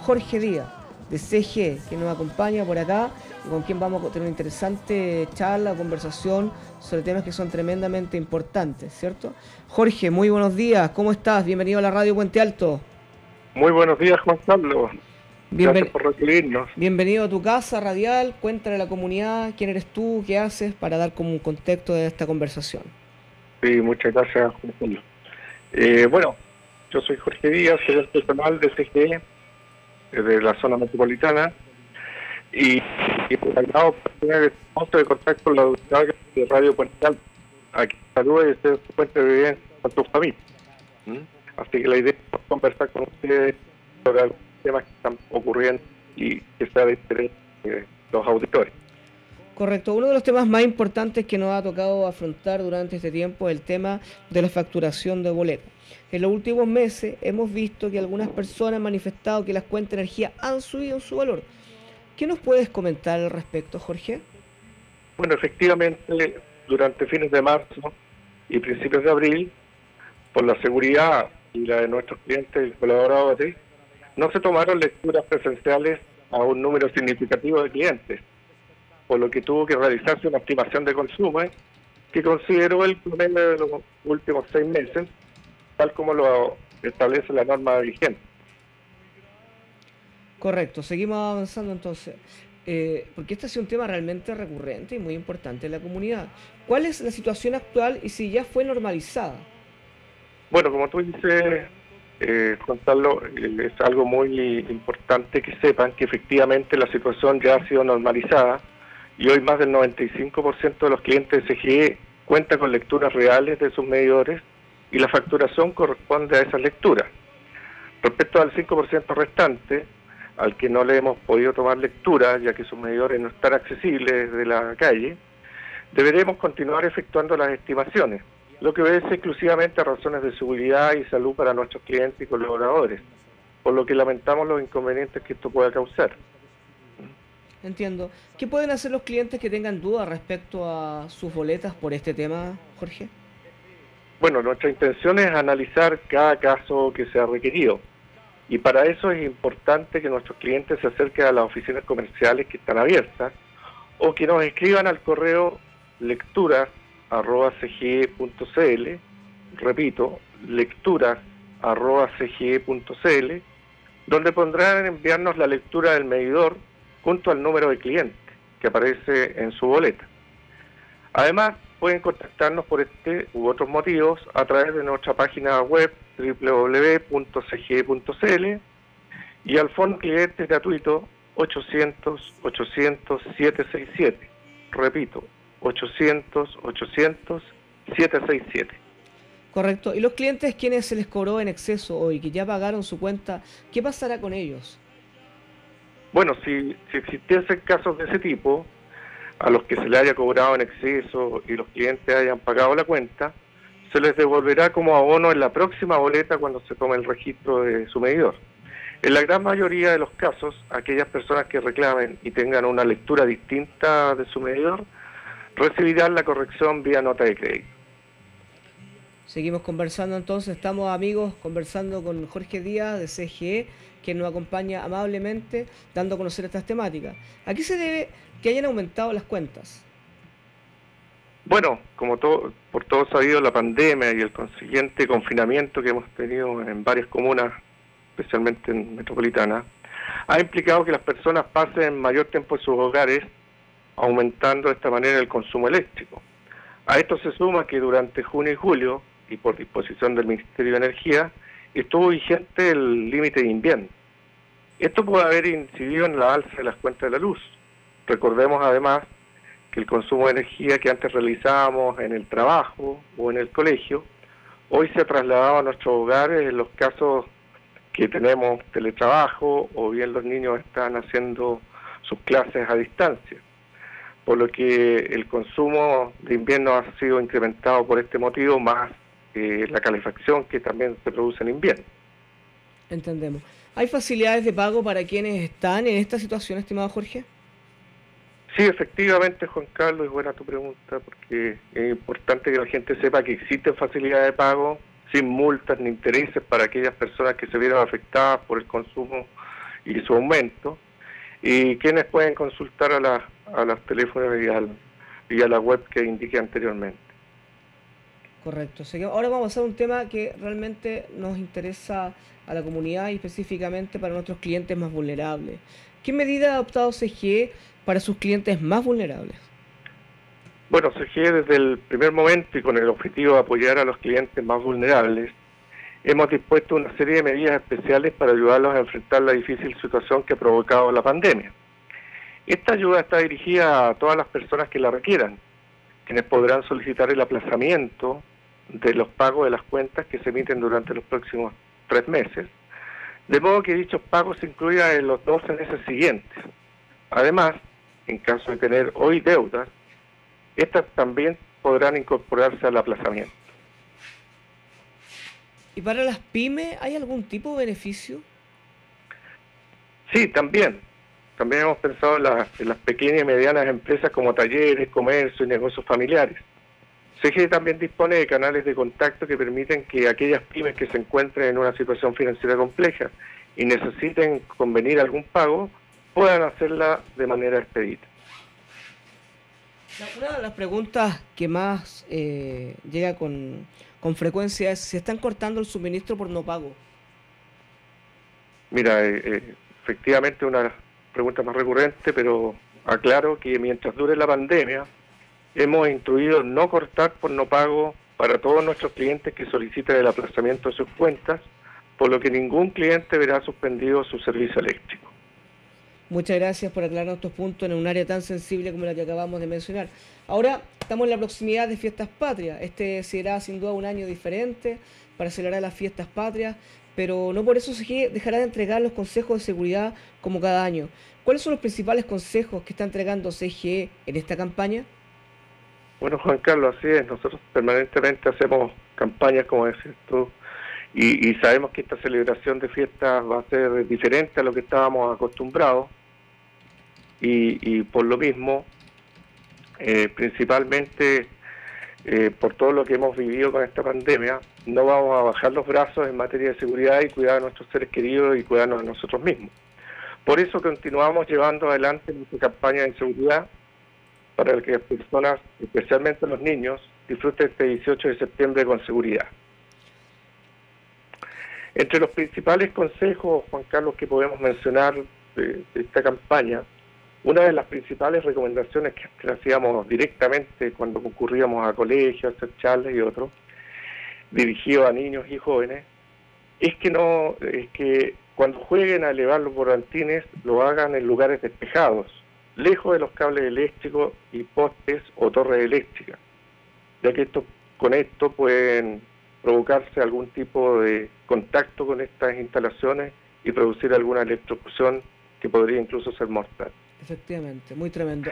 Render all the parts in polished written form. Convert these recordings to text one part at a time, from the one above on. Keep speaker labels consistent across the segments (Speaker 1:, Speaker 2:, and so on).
Speaker 1: Jorge Díaz, de CG, que nos acompaña por acá y con quien vamos a tener una interesante charla, conversación sobre temas que son tremendamente importantes, ¿cierto? Jorge, muy buenos días, ¿cómo estás? Bienvenido a la Radio Puente Alto.
Speaker 2: Muy buenos días, Juan Carlos. Gracias
Speaker 1: Bienven-
Speaker 2: por recibirnos.
Speaker 1: Bienvenido a tu casa radial, cuéntale a la comunidad quién eres tú, qué haces, para dar como un contexto de esta conversación.
Speaker 2: Sí, muchas gracias, Juan Carlos. Bueno, yo soy Jorge Díaz, gerente personal de CGE, de la zona metropolitana, y por agrado por tener este punto de contacto con la audiencia de Radio Puente Alto. Aquí saludos y ustedes se encuentren bien con tu familia. ¿Mm? Así que la idea es conversar con ustedes sobre algunos temas que están ocurriendo y que sea de interés de los auditores.
Speaker 1: Correcto, uno de los temas más importantes que nos ha tocado afrontar durante este tiempo es el tema de la facturación de boletos. En los últimos meses hemos visto que algunas personas han manifestado que las cuentas de energía han subido en su valor. ¿Qué nos puedes comentar al respecto, Jorge?
Speaker 2: Bueno, efectivamente, durante fines de marzo y principios de abril, por la seguridad y la de nuestros clientes y colaboradores, no se tomaron lecturas presenciales a un número significativo de clientes, por lo que tuvo que realizarse una estimación de consumo que consideró el promedio de los últimos 6 meses, tal como lo establece la norma vigente.
Speaker 1: Correcto, seguimos avanzando entonces. Porque este ha sido un tema realmente recurrente y muy importante en la comunidad. ¿Cuál es la situación actual y si ya fue normalizada?
Speaker 2: Bueno, como tú dices, Juan Carlos, es algo muy importante que sepan que efectivamente la situación ya ha sido normalizada y hoy más del 95% de los clientes de CGE cuenta con lecturas reales de sus medidores y la facturación corresponde a esas lecturas. Respecto al 5% restante, al que no le hemos podido tomar lectura, ya que sus medidores no están accesibles desde la calle, deberemos continuar efectuando las estimaciones, lo que obedece exclusivamente a razones de seguridad y salud para nuestros clientes y colaboradores, por lo que lamentamos los inconvenientes que esto pueda causar.
Speaker 1: Entiendo. ¿Qué pueden hacer los clientes que tengan dudas respecto a sus boletas por este tema, Jorge?
Speaker 2: Bueno, nuestra intención es analizar cada caso que sea requerido, y para eso es importante que nuestros clientes se acerquen a las oficinas comerciales que están abiertas o que nos escriban al correo lecturas@cge.cl, repito, lecturas@cge.cl, donde podrán enviarnos la lectura del medidor junto al número de cliente que aparece en su boleta. Además, pueden contactarnos por este u otros motivos a través de nuestra página web www.cge.cl y al fono cliente gratuito 800-800-767. Repito, 800-800-767.
Speaker 1: Correcto. ¿Y los clientes quienes se les cobró en exceso o y que ya pagaron su cuenta, qué pasará con ellos?
Speaker 2: Bueno, si existiesen casos de ese tipo, a los que se le haya cobrado en exceso y los clientes hayan pagado la cuenta, se les devolverá como abono en la próxima boleta cuando se tome el registro de su medidor. En la gran mayoría de los casos, aquellas personas que reclamen y tengan una lectura distinta de su medidor, recibirán la corrección vía nota de crédito.
Speaker 1: Seguimos conversando entonces, estamos amigos conversando con Jorge Díaz de CGE, quien nos acompaña amablemente dando a conocer estas temáticas. ¿A qué se debe que hayan aumentado las cuentas?
Speaker 2: Bueno, como por todo sabido, la pandemia y el consiguiente confinamiento que hemos tenido en varias comunas, especialmente en metropolitana, ha implicado que las personas pasen mayor tiempo en sus hogares, aumentando de esta manera el consumo eléctrico. A esto se suma que durante junio y julio, y por disposición del Ministerio de Energía, estuvo vigente el límite de invierno. Esto puede haber incidido en la alza de las cuentas de la luz. Recordemos además que el consumo de energía que antes realizábamos en el trabajo o en el colegio, hoy se ha trasladado a nuestros hogares en los casos que tenemos teletrabajo o bien los niños están haciendo sus clases a distancia, por lo que el consumo de invierno ha sido incrementado por este motivo, más la calefacción que también se produce en invierno.
Speaker 1: Entendemos. ¿Hay facilidades de pago para quienes están en esta situación, estimado Jorge?
Speaker 2: Sí, efectivamente, Juan Carlos, es buena tu pregunta, porque es importante que la gente sepa que existen facilidades de pago sin multas ni intereses para aquellas personas que se vieron afectadas por el consumo y su aumento, y quienes pueden consultar a los teléfonos y a la web que indiqué anteriormente.
Speaker 1: Correcto. Ahora vamos a pasar a un tema que realmente nos interesa a la comunidad y específicamente para nuestros clientes más vulnerables. ¿Qué medida ha adoptado CGE para sus clientes más vulnerables?
Speaker 2: Bueno, CGE desde el primer momento y con el objetivo de apoyar a los clientes más vulnerables, hemos dispuesto una serie de medidas especiales para ayudarlos a enfrentar la difícil situación que ha provocado la pandemia. Esta ayuda está dirigida a todas las personas que la requieran, quienes podrán solicitar el aplazamiento de los pagos de las cuentas que se emiten durante los próximos 3 meses, de modo que dichos pagos se incluyan en los 12 meses siguientes. Además, en caso de tener hoy deudas, estas también podrán incorporarse al aplazamiento.
Speaker 1: ¿Y para las pymes hay algún tipo de beneficio?
Speaker 2: Sí, también. También hemos pensado en las pequeñas y medianas empresas como talleres, comercio y negocios familiares. CGE también dispone de canales de contacto que permiten que aquellas pymes que se encuentren en una situación financiera compleja y necesiten convenir algún pago, puedan hacerla de manera expedita.
Speaker 1: Una de las preguntas que más llega con frecuencia es si están cortando el suministro por no pago.
Speaker 2: Mira, efectivamente una pregunta más recurrente, pero aclaro que mientras dure la pandemia, hemos instruido no cortar por no pago para todos nuestros clientes que soliciten el aplazamiento de sus cuentas, por lo que ningún cliente verá suspendido su servicio eléctrico.
Speaker 1: Muchas gracias por aclarar estos puntos en un área tan sensible como la que acabamos de mencionar. Ahora estamos en la proximidad de Fiestas Patrias. Este será sin duda un año diferente para celebrar las Fiestas Patrias, pero no por eso se dejará de entregar los consejos de seguridad como cada año. ¿Cuáles son los principales consejos que está entregando CGE en esta campaña?
Speaker 2: Bueno, Juan Carlos, así es. Nosotros permanentemente hacemos campañas, como decís tú, y sabemos que esta celebración de fiestas va a ser diferente a lo que estábamos acostumbrados, y por lo mismo, principalmente por todo lo que hemos vivido con esta pandemia, no vamos a bajar los brazos en materia de seguridad y cuidar a nuestros seres queridos y cuidarnos a nosotros mismos. Por eso continuamos llevando adelante nuestra campaña de seguridad para que las personas, especialmente los niños, disfruten este 18 de septiembre con seguridad. Entre los principales consejos, Juan Carlos, que podemos mencionar de esta campaña, una de las principales recomendaciones que hacíamos directamente cuando concurríamos a colegios, a hacer charlas y otros, dirigidos a niños y jóvenes, es que cuando jueguen a elevar los volantines lo hagan en lugares despejados, lejos de los cables eléctricos y postes o torres eléctricas, ya que con esto pueden provocarse algún tipo de contacto con estas instalaciones y producir alguna electrocución que podría incluso ser mortal.
Speaker 1: Efectivamente, muy tremendo.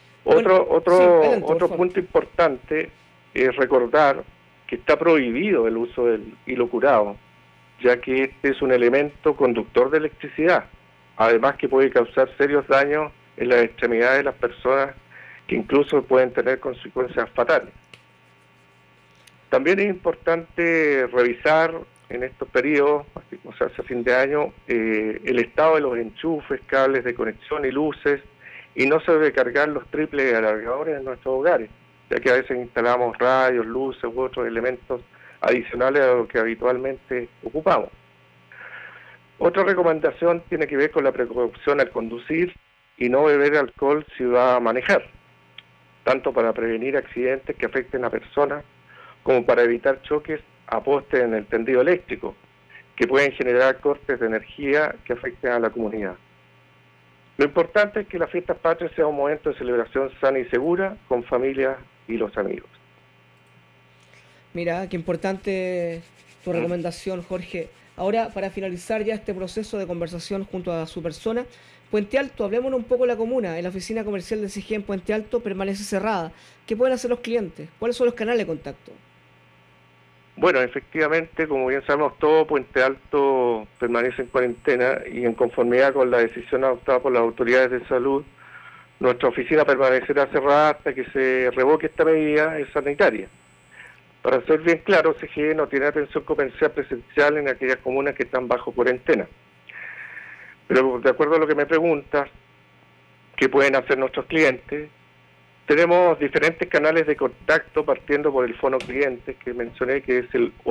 Speaker 2: Otro punto importante es recordar que está prohibido el uso del hilo curado, ya que este es un elemento conductor de electricidad, además que puede causar serios daños en las extremidades de las personas, que incluso pueden tener consecuencias fatales. También es importante revisar en estos periodos, o sea, hacia fin de año, el estado de los enchufes, cables de conexión y luces, y no sobrecargar los triples alargadores en nuestros hogares, ya que a veces instalamos radios, luces u otros elementos adicionales a lo que habitualmente ocupamos. Otra recomendación tiene que ver con la precaución al conducir y no beber alcohol si va a manejar, tanto para prevenir accidentes que afecten a personas como para evitar choques a postes en el tendido eléctrico, que pueden generar cortes de energía que afecten a la comunidad. Lo importante es que las fiestas patrias sea un momento de celebración sana y segura con familia y los amigos.
Speaker 1: Mira, qué importante tu recomendación, Jorge. Ahora, para finalizar ya este proceso de conversación junto a su persona, Puente Alto, hablemosle un poco de la comuna. En la oficina comercial de CGE en Puente Alto permanece cerrada. ¿Qué pueden hacer los clientes? ¿Cuáles son los canales de contacto?
Speaker 2: Bueno, efectivamente, como bien sabemos todos, Puente Alto permanece en cuarentena y en conformidad con la decisión adoptada por las autoridades de salud, nuestra oficina permanecerá cerrada hasta que se revoque esta medida sanitaria. Para ser bien claro, CGE no tiene atención comercial presencial en aquellas comunas que están bajo cuarentena. Pero de acuerdo a lo que me preguntas, ¿qué pueden hacer nuestros clientes? Tenemos diferentes canales de contacto partiendo por el fono cliente que mencioné, que es el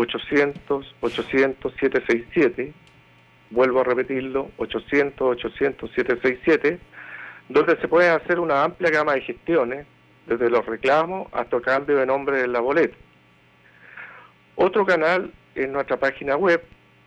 Speaker 2: 800-800-767. Vuelvo a repetirlo, 800-800-767, donde se puede hacer una amplia gama de gestiones, desde los reclamos hasta el cambio de nombre de la boleta. Otro canal es nuestra página web,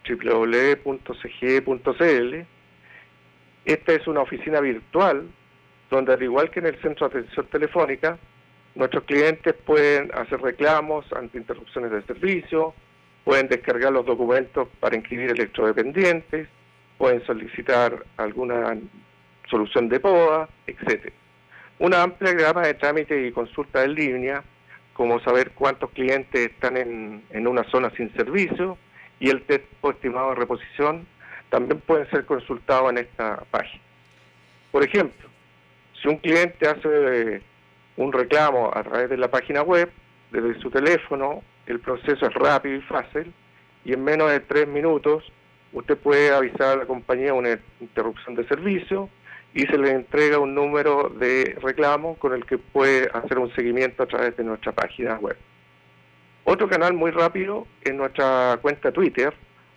Speaker 2: www.cge.cl. Esta es una oficina virtual donde, al igual que en el centro de atención telefónica, nuestros clientes pueden hacer reclamos ante interrupciones de servicio, pueden descargar los documentos para inscribir electrodependientes, pueden solicitar alguna solución de POA, etc. Una amplia gama de trámites y consultas en línea, como saber cuántos clientes están en una zona sin servicio, y el tiempo estimado de reposición también pueden ser consultados en esta página. Por ejemplo, si un cliente hace un reclamo a través de la página web, desde su teléfono, el proceso es rápido y fácil, y en menos de 3 minutos usted puede avisar a la compañía una interrupción de servicio y se le entrega un número de reclamo con el que puede hacer un seguimiento a través de nuestra página web. Otro canal muy rápido es nuestra cuenta Twitter,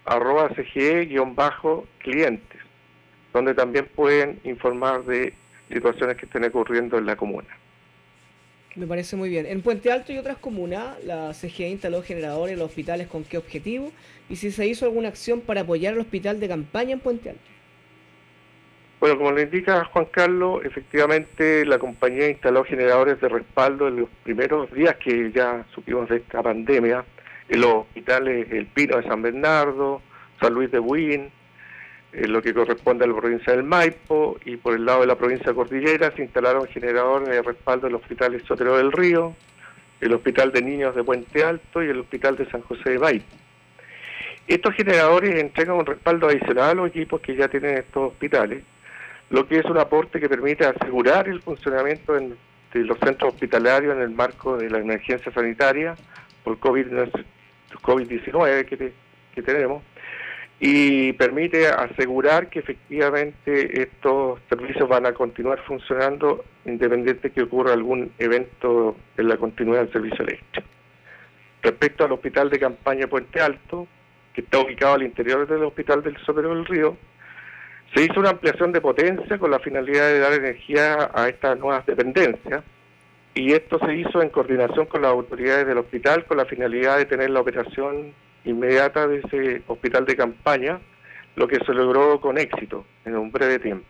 Speaker 2: @CGE_clientes, donde también pueden informar de situaciones que estén ocurriendo en la comuna.
Speaker 1: Me parece muy bien. En Puente Alto y otras comunas, la CGE instaló generadores en los hospitales. ¿Con qué objetivo? Y si se hizo alguna acción para apoyar al hospital de campaña en Puente Alto.
Speaker 2: Bueno, como le indica Juan Carlos, efectivamente la compañía instaló generadores de respaldo en los primeros días que ya supimos de esta pandemia, en los hospitales El Pino de San Bernardo, San Luis de Buin, en lo que corresponde a la provincia del Maipo, y por el lado de la provincia de Cordillera se instalaron generadores de respaldo en los hospitales Sotero del Río, el Hospital de Niños de Puente Alto y el Hospital de San José de Maipo. Estos generadores entregan un respaldo adicional a los equipos que ya tienen estos hospitales, lo que es un aporte que permite asegurar el funcionamiento de los centros hospitalarios en el marco de la emergencia sanitaria por COVID-19 que tenemos, y permite asegurar que efectivamente estos servicios van a continuar funcionando independiente que ocurra algún evento en la continuidad del servicio eléctrico. Respecto al Hospital de Campaña Puente Alto, que está ubicado al interior del Hospital del Sotero del Río, se hizo una ampliación de potencia con la finalidad de dar energía a estas nuevas dependencias, y esto se hizo en coordinación con las autoridades del hospital con la finalidad de tener la operación inmediata de ese hospital de campaña, lo que se logró con éxito en un breve tiempo.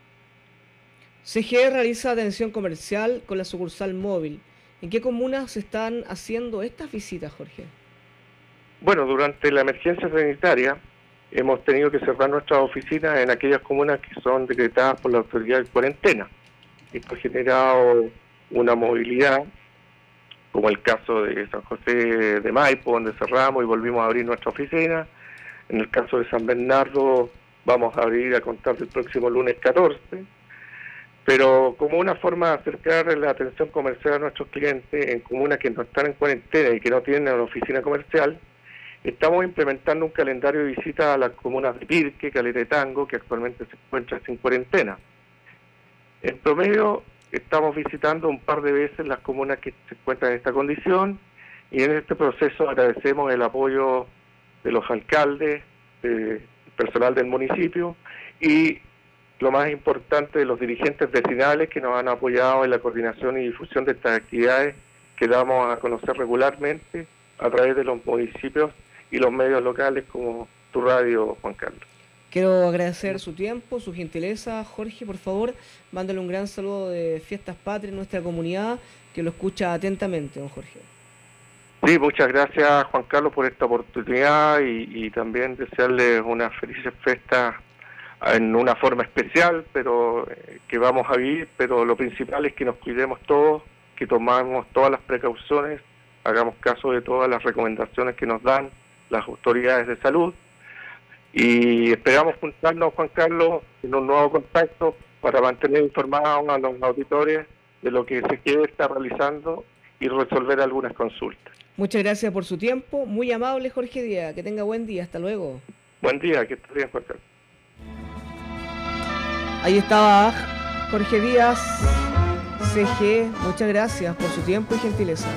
Speaker 1: CGE realiza atención comercial con la sucursal móvil. ¿En qué comunas se están haciendo estas visitas, Jorge?
Speaker 2: Bueno, durante la emergencia sanitaria hemos tenido que cerrar nuestras oficinas en aquellas comunas que son decretadas por la autoridad de cuarentena. Esto ha generado una movilidad, como el caso de San José de Maipo, donde cerramos y volvimos a abrir nuestra oficina. En el caso de San Bernardo vamos a abrir a contar del próximo lunes 14, pero como una forma de acercar la atención comercial a nuestros clientes en comunas que no están en cuarentena y que no tienen una oficina comercial, estamos implementando un calendario de visitas a las comunas de Pirque, Calera de Tango, que actualmente se encuentran sin cuarentena. En promedio, estamos visitando un par de veces las comunas que se encuentran en esta condición, y en este proceso agradecemos el apoyo de los alcaldes, del personal del municipio y, lo más importante, de los dirigentes vecinales que nos han apoyado en la coordinación y difusión de estas actividades que damos a conocer regularmente a través de los municipios y los medios locales como tu radio, Juan Carlos.
Speaker 1: Quiero agradecer su tiempo, su gentileza. Jorge, por favor, mándale un gran saludo de Fiestas Patrias a nuestra comunidad, que lo escucha atentamente, don Jorge.
Speaker 2: Sí, muchas gracias, Juan Carlos, por esta oportunidad, y también desearles unas felices fiestas en una forma especial, pero que vamos a vivir, pero lo principal es que nos cuidemos todos, que tomamos todas las precauciones, hagamos caso de todas las recomendaciones que nos dan las autoridades de salud, y esperamos juntarnos, Juan Carlos, en un nuevo contacto para mantener informados a los auditores de lo que CGE está realizando y resolver algunas consultas.
Speaker 1: Muchas gracias por su tiempo, muy amable Jorge Díaz, que tenga buen día, hasta luego.
Speaker 2: Buen día, que estés bien, Juan Carlos.
Speaker 1: Ahí estaba Jorge Díaz, CG, muchas gracias por su tiempo y gentileza.